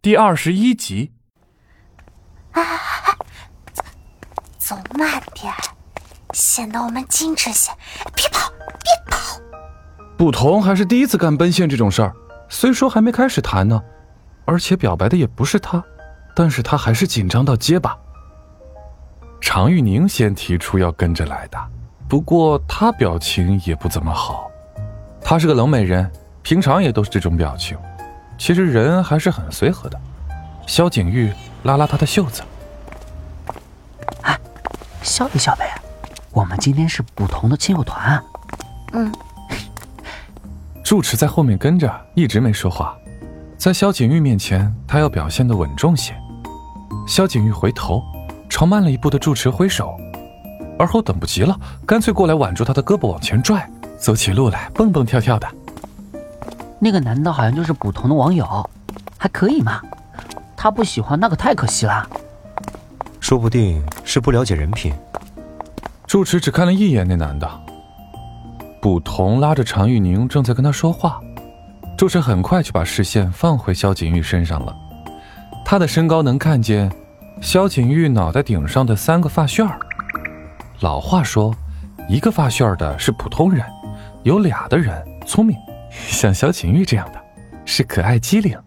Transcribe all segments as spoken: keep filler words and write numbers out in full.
第二十一集。 啊，走慢点，显得我们矜持些。别跑，别跑！ 不同还是第一次干奔现这种事儿，虽说还没开始谈呢，而且表白的也不是他，但是他还是紧张到结巴。常玉宁先提出要跟着来的，不过他表情也不怎么好。她是个冷美人，平常也都是这种表情，其实人还是很随和的。萧景玉拉拉她的袖子， 哎，笑一笑呗，我们今天是不同的亲友团。 嗯。 住持在后面跟着，一直没说话。在萧景玉面前，他要表现得稳重些。萧景玉回头朝慢了一步的住持挥手，而后等不及了，干脆过来挽住他的胳膊往前拽，走起路来蹦蹦跳跳的。 那个男的好像就是捕童的网友，还可以嘛，他不喜欢那可太可惜了。 说不定是不了解人品。 住持只看了一眼那男的，捕童拉着常玉宁正在跟他说话，住持很快就把视线放回萧景玉身上了。他的身高能看见萧景玉脑袋顶上的三个发旋儿。老话说，一个发旋儿的是普通人，有俩的人聪明，像萧景玉这样的是可爱机灵。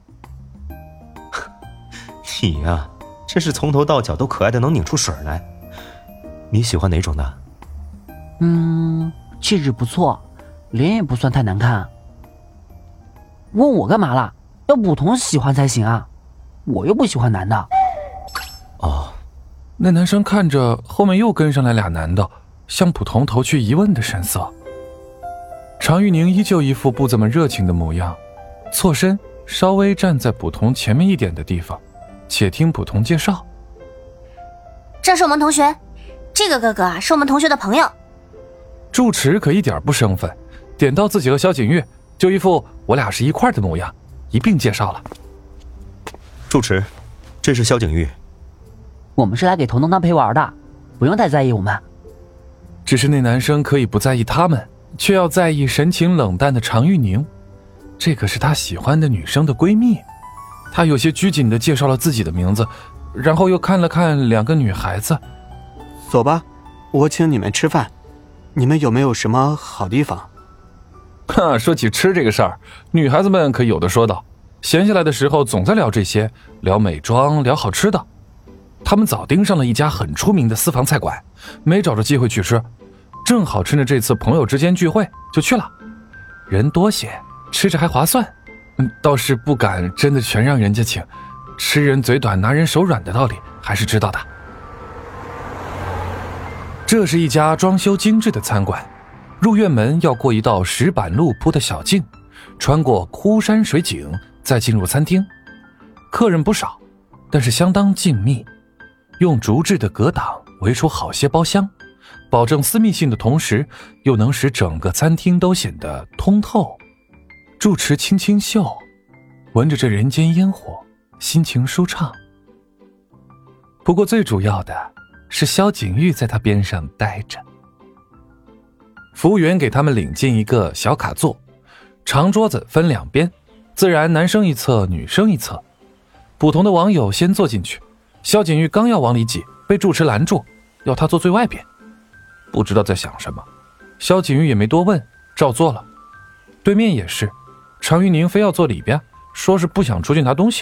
你呀、啊，真是从头到脚都可爱的能拧出水来。你喜欢哪种的？ 嗯，气质不错，脸也不算太难看。问我干嘛啦？要捕童喜欢才行啊，我又不喜欢男的。 哦， 那男生看着后面又跟上来俩男的，向捕童投去疑问的神色。常玉宁依旧一副不怎么热情的模样，错身稍微站在捕童前面一点的地方，且听捕童介绍。 这是我们同学，这个哥哥啊是我们同学的朋友。 住持可一点不生分，点到自己和萧景玉，就一副我俩是一块的模样，一并介绍了。 住持，这是萧景玉。 我们是来给童童当陪玩的，不用太在意我们。 只是那男生可以不在意他们，却要在意神情冷淡的常玉宁，这可是他喜欢的女生的闺蜜。他有些拘谨地介绍了自己的名字，然后又看了看两个女孩子。 走吧，我请你们吃饭，你们有没有什么好地方？ 哈，说起吃这个事儿，女孩子们可有的说道，闲下来的时候总在聊这些，聊美妆，聊好吃的。他们早盯上了一家很出名的私房菜馆，没找着机会去吃，正好趁着这次朋友之间聚会就去了。人多些，吃着还划算，嗯，倒是不敢真的全让人家请，吃人嘴短拿人手软的道理还是知道的。这是一家装修精致的餐馆，入院门要过一道石板路铺的小径，穿过枯山水景，再进入餐厅。客人不少，但是相当静谧，用竹制的隔挡围出好些包厢，保证私密性的同时，又能使整个餐厅都显得通透。住持轻轻嗅，闻着这人间烟火，心情舒畅。不过最主要的是萧景玉在他边上待着。服务员给他们领进一个小卡座，长桌子分两边，自然男生一侧，女生一侧。普通的网友先坐进去，萧景玉刚要往里挤，被住持拦住，要他坐最外边。不知道在想什么，萧景玉也没多问，照做了。对面也是，常玉宁非要坐里边，说是不想出去拿东西。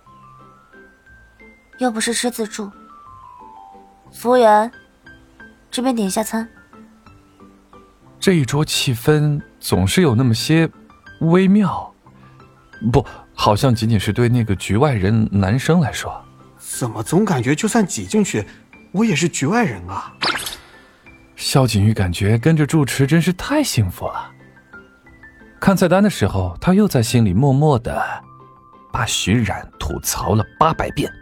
又不是吃自助。服务员，这边点一下餐。 这一桌气氛总是有那么些微妙，不，好像仅仅是对那个局外人男生来说。 怎么总感觉就算挤进去，我也是局外人啊？ 萧景玉感觉跟着住持真是太幸福了。看菜单的时候，他又在心里默默地把徐冉吐槽了八百遍。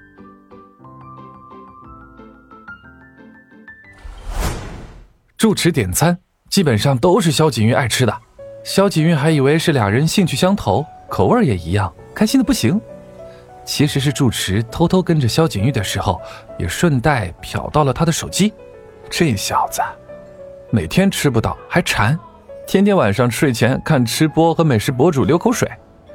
住持点餐基本上都是萧景玉爱吃的，萧景玉还以为是俩人兴趣相投，口味也一样，开心的不行。其实是住持偷偷跟着萧景玉的时候，也顺带瞟到了他的手机。这小子每天吃不到还馋，天天晚上睡前看吃播和美食博主流口水。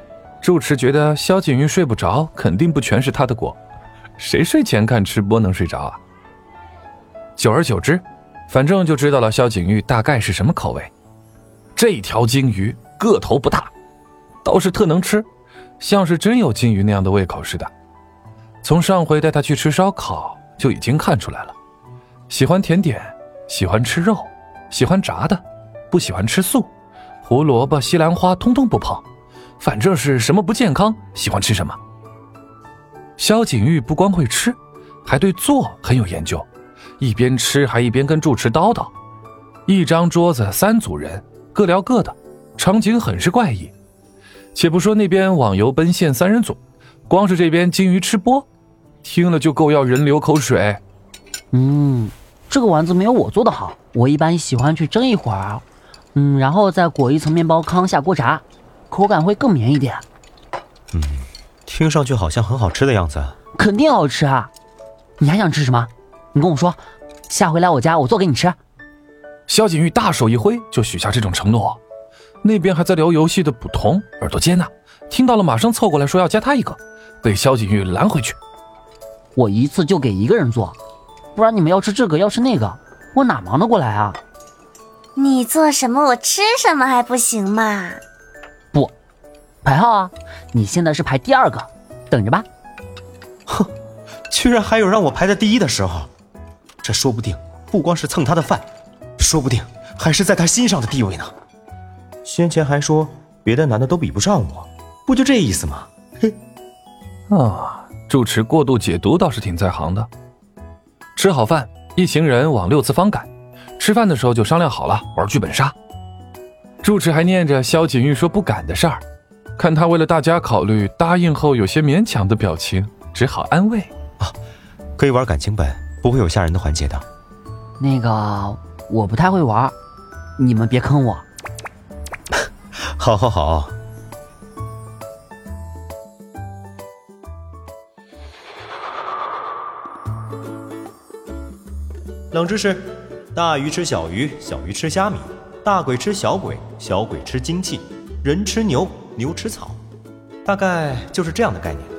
住持觉得萧景玉睡不着，肯定不全是他的锅，谁睡前看吃播能睡着啊？久而久之，反正就知道了萧景玉大概是什么口味。这条金鱼个头不大，倒是特能吃，像是真有金鱼那样的胃口似的。从上回带他去吃烧烤就已经看出来了，喜欢甜点，喜欢吃肉，喜欢炸的，不喜欢吃素，胡萝卜西兰花通通不碰，反正是什么不健康喜欢吃什么。萧景玉不光会吃，还对做很有研究，一边吃还一边跟住持叨叨。一张桌子三组人，各聊各的，场景很是怪异。且不说那边网游奔现三人组，光是这边金鱼吃播，听了就够要人流口水。 嗯，这个丸子没有我做的好，我一般喜欢去蒸一会儿，嗯，然后再裹一层面包糠下锅炸，口感会更绵一点。 嗯，听上去好像很好吃的样子。 肯定好吃啊！你还想吃什么？你跟我说，下回来我家我做给你吃。 萧景玉大手一挥就许下这种承诺。那边还在聊游戏的捕童耳朵尖呢，听到了马上凑过来说要加他一个，被萧景玉拦回去。 我一次就给一个人做，不然你们要吃这个要吃那个，我哪忙得过来啊？ 你做什么我吃什么还不行吗？ 不，排号啊！你现在是排第二个，等着吧。 哼，居然还有让我排在第一的时候，这说不定不光是蹭他的饭，说不定还是在他心上的地位呢。先前还说别的男的都比不上我，不就这意思吗？嘿， 啊，住持过度解读倒是挺在行的。吃好饭，一行人往六次方赶。吃饭的时候就商量好了玩剧本杀。住持还念着萧景玉说不敢的事儿，看他为了大家考虑，答应后有些勉强的表情，只好安慰啊，可以玩感情本，不会有吓人的环节的。 那个我不太会玩，你们别坑我。 好好好。冷知识：大鱼吃小鱼，小鱼吃虾米；大鬼吃小鬼，小鬼吃精气；人吃牛，牛吃草。大概就是这样的概念。